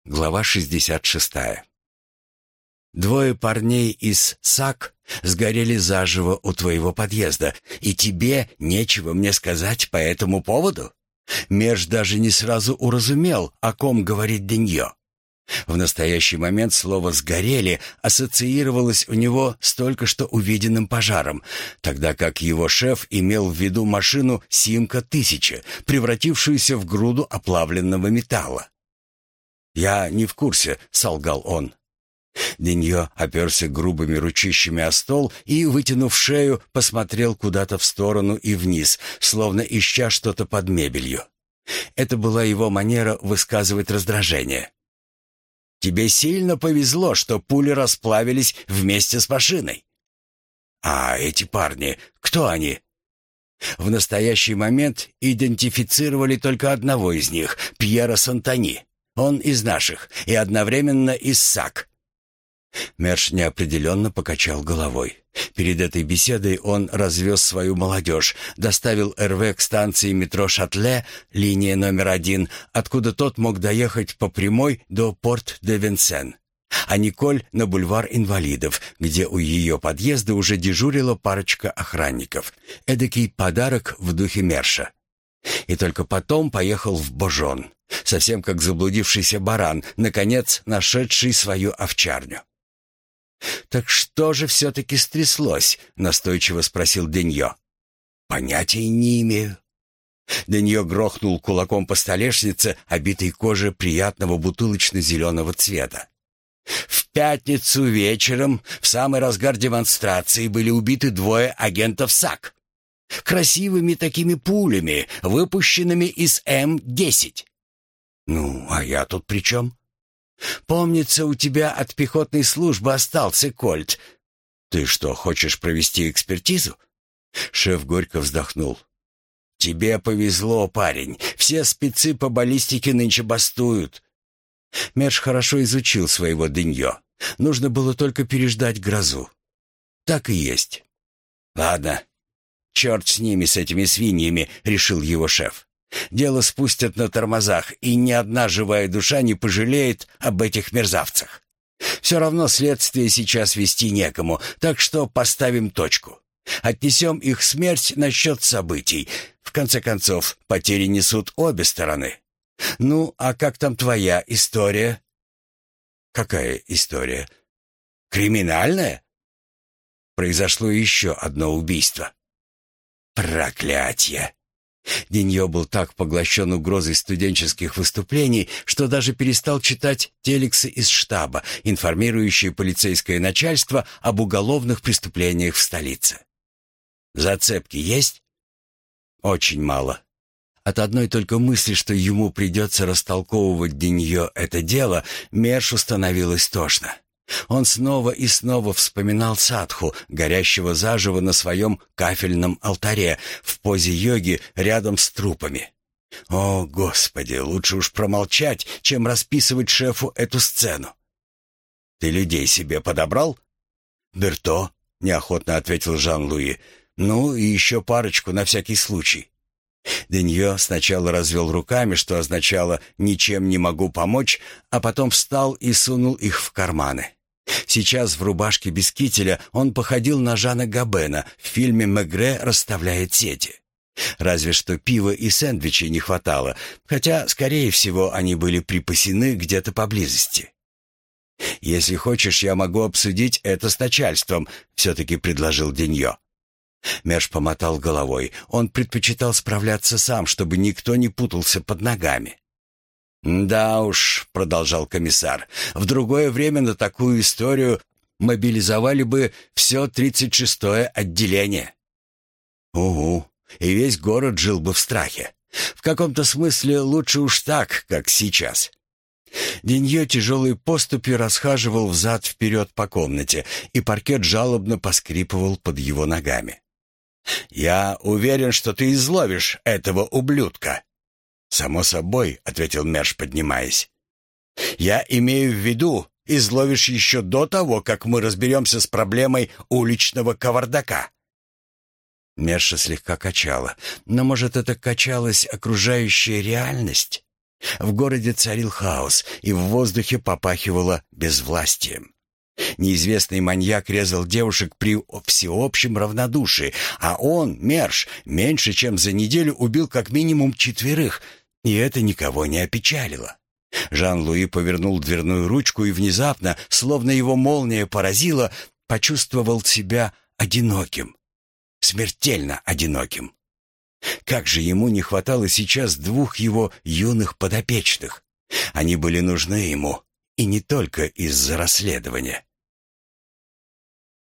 Глава 66. Двое парней из САК сгорели заживо у твоего подъезда, и тебе нечего мне сказать по этому поводу? Меж даже не сразу уразумел, о ком говорит Деньё. В настоящий момент слово «сгорели» ассоциировалось у него с только что увиденным пожаром, тогда как его шеф имел в виду машину «Симка-1000», превратившуюся в груду оплавленного металла. «Я не в курсе», — солгал он. Деньё оперся грубыми ручищами о стол и, вытянув шею, посмотрел куда-то в сторону и вниз, словно ища что-то под мебелью. Это была его манера высказывать раздражение. «Тебе сильно повезло, что пули расплавились вместе с машиной». «А эти парни, кто они?» В настоящий момент идентифицировали только одного из них, Пьера Сантани. Он из наших и одновременно из САК. Мерш неопределенно покачал головой. Перед этой беседой он развез свою молодежь, доставил РВ к станции метро Шатле, линия номер 1, откуда тот мог доехать по прямой до Порт-де-Винсен, а Николь на бульвар Инвалидов, где у ее подъезда уже дежурила парочка охранников. Эдакий подарок в духе Мерша. И только потом поехал в Божон, совсем как заблудившийся баран, наконец нашедший свою овчарню. «Так что же все-таки стряслось?» — настойчиво спросил Деньё. «Понятия не имею». Деньё грохнул кулаком по столешнице, обитой кожей приятного бутылочно-зеленого цвета. «В пятницу вечером, в самый разгар демонстрации, были убиты двое агентов САК. Красивыми такими пулями, выпущенными из М-10. Ну, а я тут при чем? Помнится, у тебя от пехотной службы остался кольт. Ты что, хочешь провести экспертизу?» Шеф горько вздохнул. «Тебе повезло, парень. Все спецы по баллистике нынче бастуют». Мерш хорошо изучил своего Деньё. Нужно было только переждать грозу. Так и есть. «Ладно, черт с ними, с этими свиньями», — решил его шеф. «Дело спустят на тормозах, и ни одна живая душа не пожалеет об этих мерзавцах. Все равно следствие сейчас вести некому, так что поставим точку. Отнесем их смерть на счет событий. В конце концов, потери несут обе стороны. Ну, а как там твоя история?» «Какая история?» «Криминальная?» Произошло еще одно убийство. «Проклятье!» Деньё был так поглощен угрозой студенческих выступлений, что даже перестал читать телексы из штаба, информирующие полицейское начальство об уголовных преступлениях в столице. «Зацепки есть?» «Очень мало». От одной только мысли, что ему придется растолковывать Деньё это дело, Мершу становилось тошно. Он снова и снова вспоминал садху, горящего заживо на своем кафельном алтаре, в позе йоги рядом с трупами. О, Господи, лучше уж промолчать, чем расписывать шефу эту сцену. «Ты людей себе подобрал?» «Берто», — неохотно ответил Жан-Луи. «Ну и еще парочку на всякий случай». Деньё сначала развел руками, что означало «ничем не могу помочь», а потом встал и сунул их в карманы. Сейчас в рубашке без кителя он походил на Жана Габена в фильме «Мегре расставляет сети». Разве что пива и сэндвичей не хватало, хотя, скорее всего, они были припасены где-то поблизости. «Если хочешь, я могу обсудить это с начальством», — все-таки предложил Деньё. Мерш помотал головой. Он предпочитал справляться сам, чтобы никто не путался под ногами. «Да уж», — продолжал комиссар, — «в другое время на такую историю мобилизовали бы все 36-е отделение». «Угу, и весь город жил бы в страхе. В каком-то смысле лучше уж так, как сейчас». Деньё тяжелой поступью расхаживал взад-вперед по комнате, и паркет жалобно поскрипывал под его ногами. «Я уверен, что ты изловишь этого ублюдка». «Само собой», — ответил Мерш, поднимаясь. «Я имею в виду, изловишь еще до того, как мы разберемся с проблемой уличного кавардака». Мерша слегка качала, но, может, это качалась окружающая реальность? В городе царил хаос, и в воздухе попахивало безвластием. Неизвестный маньяк резал девушек при всеобщем равнодушии, а он, Мерш, меньше чем за неделю убил как минимум 4, и это никого не опечалило. Жан-Луи повернул дверную ручку и внезапно, словно его молния поразила, почувствовал себя одиноким, смертельно одиноким. Как же ему не хватало сейчас 2 его юных подопечных. Они были нужны ему, и не только из-за расследования.